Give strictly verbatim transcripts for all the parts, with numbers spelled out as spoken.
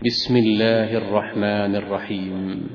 بسم الله الرحمن الرحيم.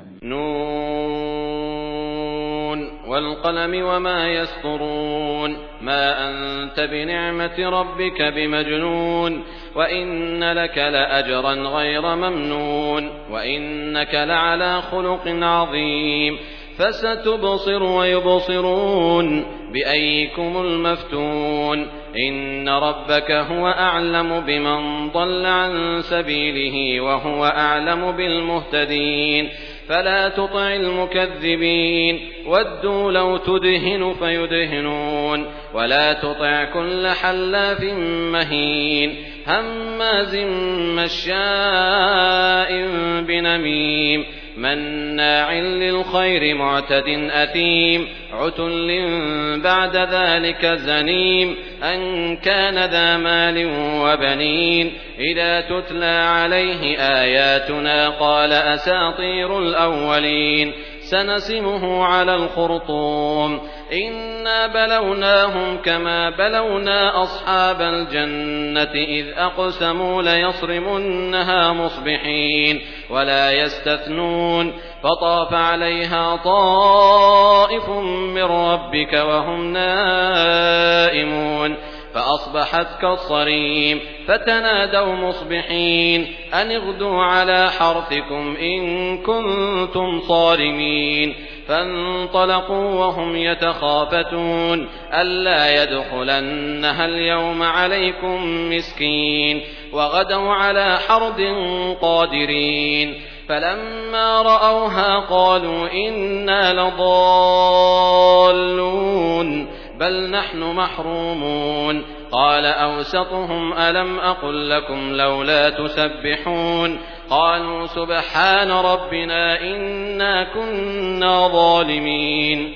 نون والقلم وما يسطرون ما أنت بنعمة ربك بمجنون وإن لك لأجرا غير ممنون وإنك لعلى خلق عظيم فستبصر ويبصرون بأيكم المفتون إن ربك هو أعلم بمن ضل عن سبيله وهو أعلم بالمهتدين فلا تطع المكذبين ودوا لو تدهن فيدهنون ولا تطع كل حلاف مهين هماز مشاء بنميم مناع للخير معتد أثيم عتل بعد ذلك زنيم أن كان ذا مال وبنين إذا تتلى عليه آياتنا قال أساطير الأولين سنسمه على الخرطوم إنا بلوناهم كما بلونا أصحاب الجنة إذ أقسموا ليصرمنها مصبحين ولا يستثنون فطاف عليها طائف من ربك وهم نائمون فأصبحت كالصريم فتنادوا مصبحين أن اغدوا على حرثكم إن كنتم صارمين فانطلقوا وهم يتخافتون ألا يدخلنها اليوم عليكم مسكين وغدوا على حرد قادرين فلما رأوها قالوا إنا لضالون بل نحن محرومون قال أوسطهم ألم أقل لكم لولا تسبحون قالوا سبحان ربنا إنا كنا ظالمين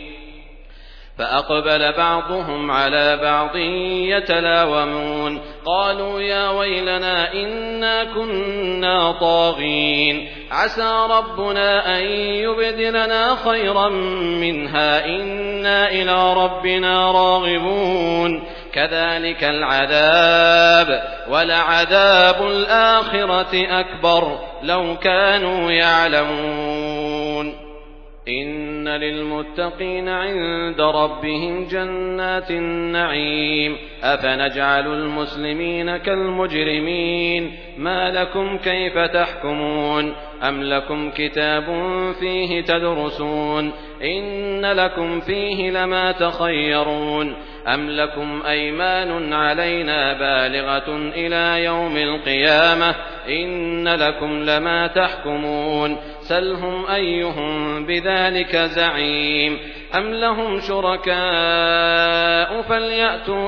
فأقبل بعضهم على بعض يتلاومون قالوا يا ويلنا إنا كنا طاغين عسى ربنا أن يبدلنا خيرا منها إنا إلى ربنا راغبون كذلك العذاب ولعذاب الآخرة أكبر لو كانوا يعلمون إن للمتقين عند ربهم جنات النعيم أفنجعل المسلمين كالمجرمين ما لكم كيف تحكمون أم لكم كتاب فيه تدرسون إن لكم فيه لما تخيرون أم لكم أيمان علينا بالغة إلى يوم القيامة إن لكم لما تحكمون سلهم أيهم بذلك زعيم أم لهم شركاء فليأتوا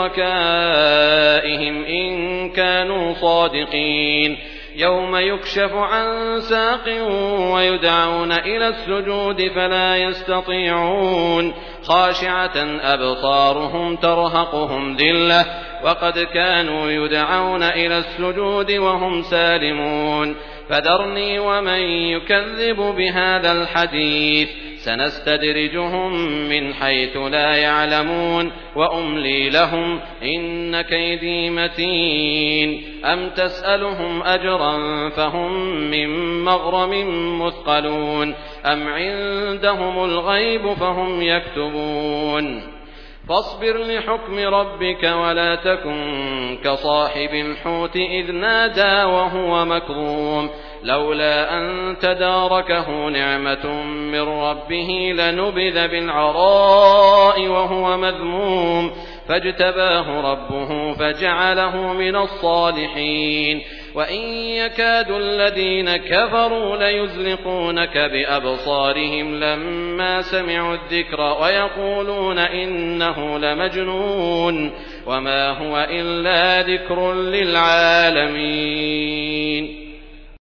بشركائهم إن كانوا صادقين يوم يكشف عن ساق ويدعون إلى السجود فلا يستطيعون خاشعة أبصارهم ترهقهم ذلة وقد كانوا يدعون إلى السجود وهم سالمون فذرني ومن يكذب بهذا الحديث سنستدرجهم من حيث لا يعلمون وأملي لهم إن كيدي متين أم تسألهم أجرا فهم من مغرم مثقلون أم عندهم الغيب فهم يكتبون فاصبر لحكم ربك ولا تكن كصاحب الحوت إذ نادى وهو مكظوم لولا أن تداركه نعمة من ربه لنبذ بالعراء وهو مذموم فاجتباه ربه فجعله من الصالحين وإن يكاد الذين كفروا ليزلقونك بأبصارهم لما سمعوا الذكر ويقولون إنه لمجنون وما هو إلا ذكر للعالمين.